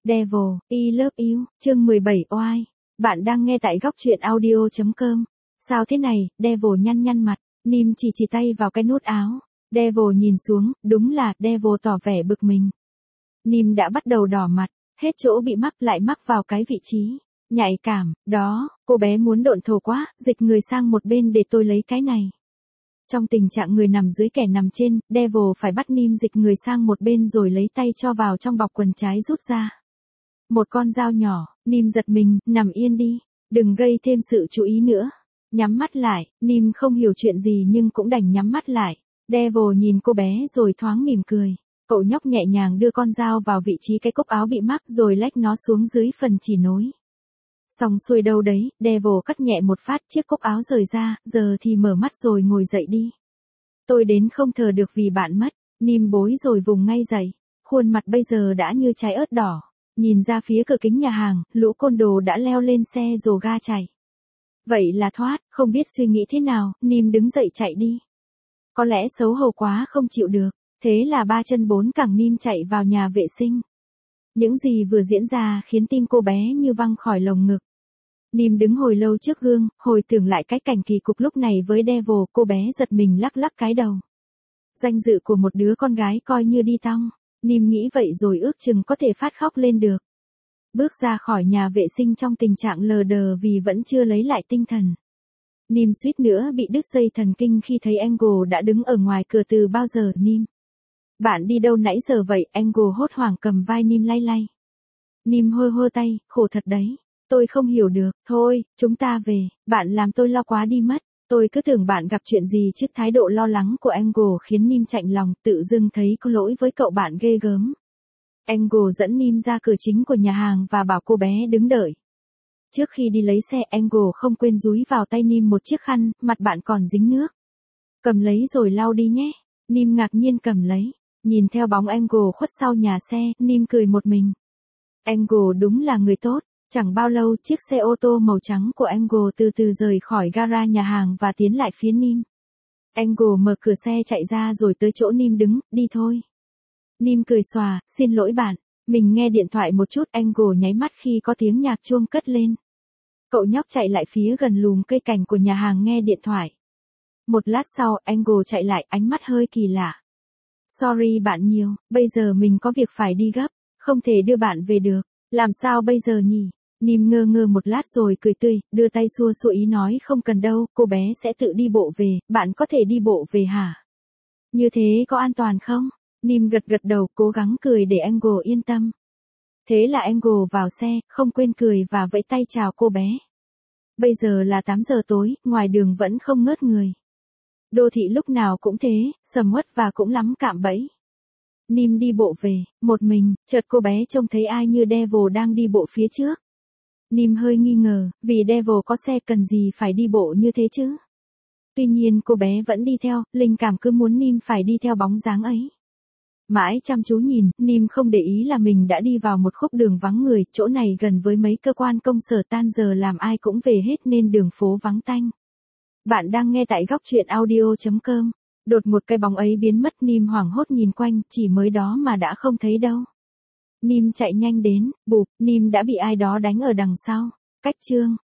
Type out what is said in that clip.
Devil, I love you, chương 17 oai. Bạn đang nghe tại góc truyện audio.com. Sao thế này, Devil nhăn nhăn mặt, Nim chỉ tay vào cái nút áo. Devil nhìn xuống, đúng là, Devil tỏ vẻ bực mình. Nim đã bắt đầu đỏ mặt, hết chỗ bị mắc lại mắc vào cái vị trí nhạy cảm, đó, cô bé muốn độn thổ quá, dịch người sang một bên để tôi lấy cái này. Trong tình trạng người nằm dưới kẻ nằm trên, Devil phải bắt Nim dịch người sang một bên rồi lấy tay cho vào trong bọc quần trái rút ra. Một con dao nhỏ, Nim giật mình, nằm yên đi, đừng gây thêm sự chú ý nữa. Nhắm mắt lại, Nim không hiểu chuyện gì nhưng cũng đành nhắm mắt lại. Devil nhìn cô bé rồi thoáng mỉm cười. Cậu nhóc nhẹ nhàng đưa con dao vào vị trí cái cúc áo bị mắc rồi lách nó xuống dưới phần chỉ nối. Xong xuôi đâu đấy, Devil cắt nhẹ một phát chiếc cúc áo rời ra, giờ thì mở mắt rồi ngồi dậy đi. Tôi đến không thở được vì bạn mất, Nim bối rồi vùng ngay dậy. Khuôn mặt bây giờ đã như trái ớt đỏ. Nhìn ra phía cửa kính nhà hàng, lũ côn đồ đã leo lên xe rồ ga chạy. Vậy là thoát, không biết suy nghĩ thế nào, Nim đứng dậy chạy đi. Có lẽ xấu hổ quá không chịu được, thế là ba chân bốn cẳng Nim chạy vào nhà vệ sinh. Những gì vừa diễn ra khiến tim cô bé như văng khỏi lồng ngực. Nim đứng hồi lâu trước gương, hồi tưởng lại cái cảnh kỳ cục lúc này với Devil, cô bé giật mình lắc lắc cái đầu. Danh dự của một đứa con gái coi như đi tong. Nim nghĩ vậy rồi ước chừng có thể phát khóc lên được. Bước ra khỏi nhà vệ sinh trong tình trạng lờ đờ vì vẫn chưa lấy lại tinh thần. Nim suýt nữa bị đứt dây thần kinh khi thấy Angle đã đứng ở ngoài cửa từ bao giờ. Nim, bạn đi đâu nãy giờ vậy? Angle hốt hoảng cầm vai Nim lay lay. Nim hơ hơ tay, khổ thật đấy. Tôi không hiểu được, thôi, chúng ta về, bạn làm tôi lo quá đi mất. Tôi cứ tưởng bạn gặp chuyện gì trước thái độ lo lắng của Angle khiến Nim chạnh lòng, tự dưng thấy có lỗi với cậu bạn ghê gớm. Angle dẫn Nim ra cửa chính của nhà hàng và bảo cô bé đứng đợi. Trước khi đi lấy xe, Angle không quên dúi vào tay Nim một chiếc khăn, mặt bạn còn dính nước. Cầm lấy rồi lau đi nhé. Nim ngạc nhiên cầm lấy, nhìn theo bóng Angle khuất sau nhà xe, Nim cười một mình. Angle đúng là người tốt. Chẳng bao lâu chiếc xe ô tô màu trắng của Angle từ từ rời khỏi gara nhà hàng và tiến lại phía Nim. Angle mở cửa xe chạy ra rồi tới chỗ Nim đứng, đi thôi. Nim cười xòa, xin lỗi bạn, mình nghe điện thoại một chút. Angle nháy mắt khi có tiếng nhạc chuông cất lên. Cậu nhóc chạy lại phía gần lùm cây cảnh của nhà hàng nghe điện thoại. Một lát sau, Angle chạy lại, ánh mắt hơi kỳ lạ. Sorry bạn nhiều, bây giờ mình có việc phải đi gấp, không thể đưa bạn về được. Làm sao bây giờ nhỉ? Nim ngơ ngơ một lát rồi cười tươi, đưa tay xua xua ý nói không cần đâu, cô bé sẽ tự đi bộ về, bạn có thể đi bộ về hả? Như thế có an toàn không? Nim gật gật đầu, cố gắng cười để Angle yên tâm. Thế là Angle vào xe, không quên cười và vẫy tay chào cô bé. Bây giờ là 8 giờ tối, ngoài đường vẫn không ngớt người. Đô thị lúc nào cũng thế, sầm uất và cũng lắm cạm bẫy. Nim đi bộ về, một mình, chợt cô bé trông thấy ai như Devil đang đi bộ phía trước. Nim hơi nghi ngờ, vì Devil có xe cần gì phải đi bộ như thế chứ. Tuy nhiên cô bé vẫn đi theo, linh cảm cứ muốn Nim phải đi theo bóng dáng ấy. Mãi chăm chú nhìn, Nim không để ý là mình đã đi vào một khúc đường vắng người, chỗ này gần với mấy cơ quan công sở tan giờ làm ai cũng về hết nên đường phố vắng tanh. Bạn đang nghe tại góc truyện audio.com. Đột một cái bóng ấy biến mất, Nim hoảng hốt nhìn quanh, chỉ mới đó mà đã không thấy đâu. Nim chạy nhanh đến, bụp, Nim đã bị ai đó đánh ở đằng sau. Cách chương